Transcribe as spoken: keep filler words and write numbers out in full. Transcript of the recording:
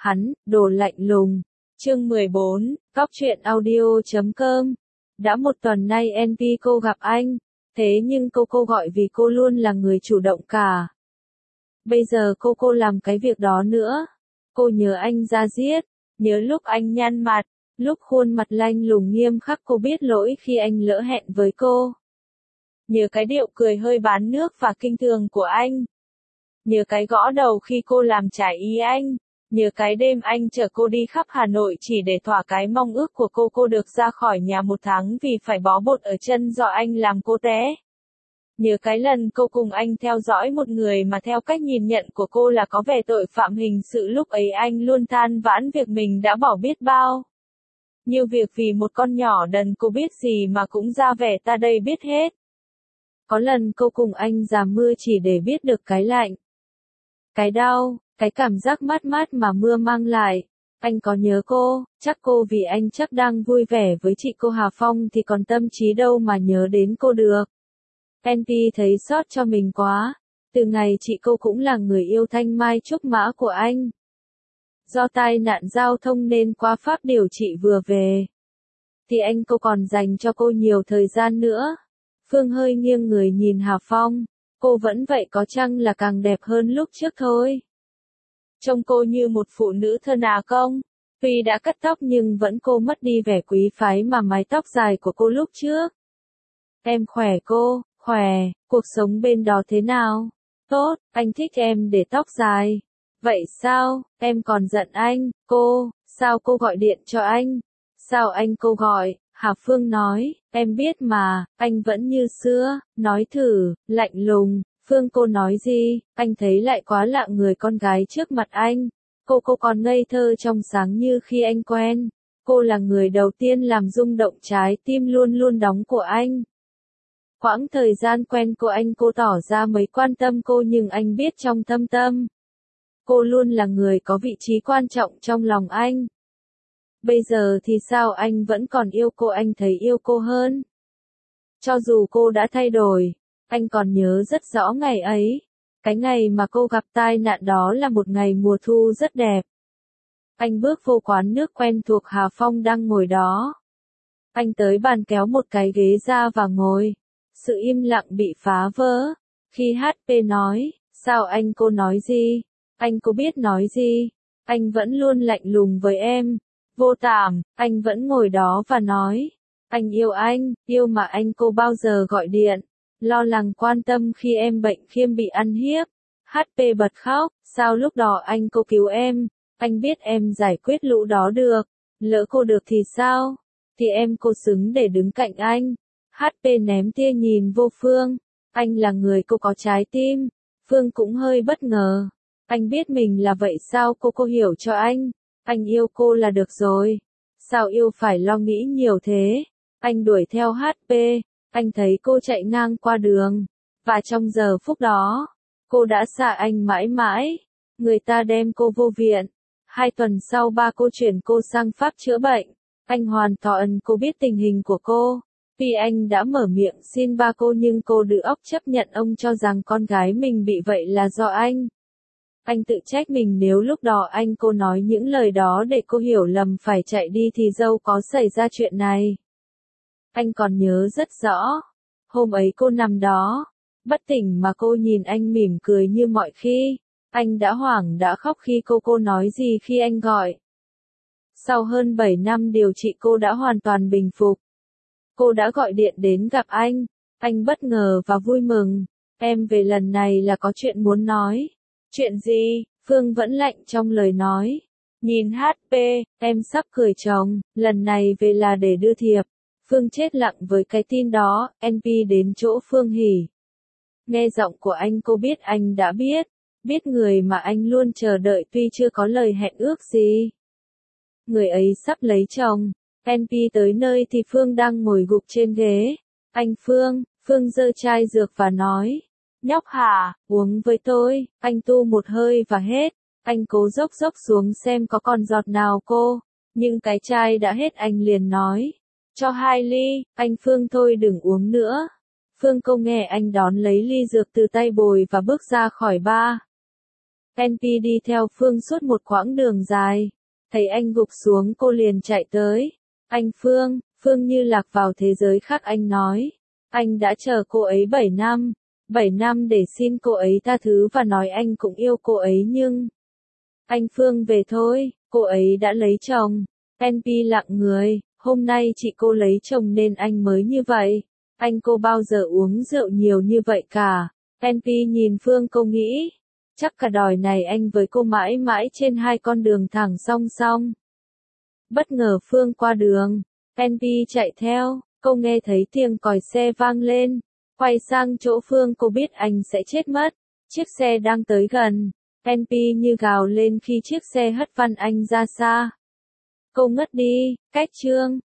hắn, đồ lạnh lùng. Chương mười bốn, Góc truyện audio chấm com. Đã một tuần nay en pê cô gặp anh, thế nhưng cô cô gọi vì cô luôn là người chủ động cả. Bây giờ cô cô làm cái việc đó nữa. Cô nhớ anh ra giết, nhớ lúc anh nhăn mặt, lúc khuôn mặt lanh lùng nghiêm khắc cô biết lỗi khi anh lỡ hẹn với cô. Nhớ cái điệu cười hơi bán nước và kinh thường của anh. Nhớ cái gõ đầu khi cô làm trái ý anh. Nhớ cái đêm anh chở cô đi khắp Hà Nội chỉ để thỏa cái mong ước của cô cô được ra khỏi nhà một tháng vì phải bó bột ở chân do anh làm cô té. Nhớ cái lần cô cùng anh theo dõi một người mà theo cách nhìn nhận của cô là có vẻ tội phạm hình sự, lúc ấy anh luôn than vãn việc mình đã bỏ biết bao nhiều việc vì một con nhỏ đần cô biết gì mà cũng ra vẻ ta đây biết hết. Có lần cô cùng anh ra mưa chỉ để biết được cái lạnh, cái đau, cái cảm giác mát mát mà mưa mang lại. Anh có nhớ cô, chắc cô vì anh chắc đang vui vẻ với chị cô Hà Phong thì còn tâm trí đâu mà nhớ đến cô được. en pê thấy xót cho mình quá. Từ ngày chị cô cũng là người yêu thanh mai trúc mã của anh. Do tai nạn giao thông nên qua Pháp điều trị vừa về, thì anh cô còn dành cho cô nhiều thời gian nữa. Phương hơi nghiêng người nhìn Hà Phong. Cô vẫn vậy, có chăng là càng đẹp hơn lúc trước thôi. Trông cô như một phụ nữ thơ nà công. Tuy đã cắt tóc nhưng vẫn cô mất đi vẻ quý phái mà mái tóc dài của cô lúc trước. Em khỏe cô, khỏe, cuộc sống bên đó thế nào? Tốt, anh thích em để tóc dài. Vậy sao, em còn giận anh, cô, sao cô gọi điện cho anh? Sao anh cô gọi? Hà Phương nói, em biết mà, anh vẫn như xưa, nói thử, lạnh lùng. Phương cô nói gì, anh thấy lại quá lạ người con gái trước mặt anh. Cô cô còn ngây thơ trong sáng như khi anh quen. Cô là người đầu tiên làm rung động trái tim luôn luôn đóng của anh. Quãng thời gian quen cô anh cô tỏ ra mấy quan tâm cô nhưng anh biết trong thâm tâm. Cô luôn là người có vị trí quan trọng trong lòng anh. Bây giờ thì sao anh vẫn còn yêu cô, anh thấy yêu cô hơn. Cho dù cô đã thay đổi, anh còn nhớ rất rõ ngày ấy. Cái ngày mà cô gặp tai nạn đó là một ngày mùa thu rất đẹp. Anh bước vô quán nước quen thuộc, Hà Phong đang ngồi đó. Anh tới bàn kéo một cái ghế ra và ngồi. Sự im lặng bị phá vỡ. Khi hát pê nói, sao anh cô nói gì? Anh cô biết nói gì? Anh vẫn luôn lạnh lùng với em. Vô cảm, anh vẫn ngồi đó và nói. Anh yêu anh, yêu mà anh cô bao giờ gọi điện. Lo lắng quan tâm khi em bệnh khiêm bị ăn hiếp. hát pê bật khóc, sao lúc đó anh cô cứu em? Anh biết em giải quyết lũ đó được. Lỡ cô được thì sao? Thì em cô xứng để đứng cạnh anh. hát pê ném tia nhìn vô Phương. Anh là người cô có trái tim. Phương cũng hơi bất ngờ. Anh biết mình là vậy sao cô cô hiểu cho anh. Anh yêu cô là được rồi. Sao yêu phải lo nghĩ nhiều thế? Anh đuổi theo hát pê. Anh thấy cô chạy ngang qua đường. Và trong giờ phút đó, cô đã xa anh mãi mãi. Người ta đem cô vô viện. Hai tuần sau ba cô chuyển cô sang Pháp chữa bệnh. Anh hoàn toàn cô biết tình hình của cô. Vì anh đã mở miệng xin ba cô nhưng cô đự óc chấp nhận ông cho rằng con gái mình bị vậy là do anh. Anh tự trách mình nếu lúc đó anh cô nói những lời đó để cô hiểu lầm phải chạy đi thì dâu có xảy ra chuyện này. Anh còn nhớ rất rõ. Hôm ấy cô nằm đó, bất tỉnh mà cô nhìn anh mỉm cười như mọi khi. Anh đã hoảng đã khóc khi cô cô nói gì khi anh gọi. Sau hơn bảy năm điều trị cô đã hoàn toàn bình phục. Cô đã gọi điện đến gặp anh. Anh bất ngờ và vui mừng. Em về lần này là có chuyện muốn nói. Chuyện gì? Phương vẫn lạnh trong lời nói. Nhìn hát pê, em sắp cười chồng, lần này về là để đưa thiệp. Phương chết lặng với cái tin đó, en pê đến chỗ Phương hỉ. Nghe giọng của anh cô biết anh đã biết. Biết người mà anh luôn chờ đợi tuy chưa có lời hẹn ước gì. Người ấy sắp lấy chồng. en pê tới nơi thì Phương đang ngồi gục trên ghế. Anh Phương, Phương giơ chai dược và nói. Nhóc hả, uống với tôi. Anh tu một hơi và hết. Anh cố dốc dốc xuống xem có còn giọt nào cô. Nhưng cái chai đã hết, anh liền nói. Cho hai ly, anh Phương thôi đừng uống nữa. Phương cô nghe anh đón lấy ly dược từ tay Bồi và bước ra khỏi bar. en pê đi theo Phương suốt một quãng đường dài. Thấy anh gục xuống cô liền chạy tới. Anh Phương, Phương như lạc vào thế giới khác anh nói. Anh đã chờ cô ấy bảy năm. bảy năm để xin cô ấy tha thứ và nói anh cũng yêu cô ấy nhưng... Anh Phương về thôi, cô ấy đã lấy chồng. en pê lặng người, hôm nay chị cô lấy chồng nên anh mới như vậy. Anh cô bao giờ uống rượu nhiều như vậy cả. en pê nhìn Phương cô nghĩ. Chắc cả đời này anh với cô mãi mãi trên hai con đường thẳng song song. Bất ngờ Phương qua đường. en pê chạy theo, cô nghe thấy tiếng còi xe vang lên. Quay sang chỗ Phương cô biết anh sẽ chết mất. Chiếc xe đang tới gần. en pê như gào lên khi chiếc xe hất văng anh ra xa. Cô ngất đi, cách chương.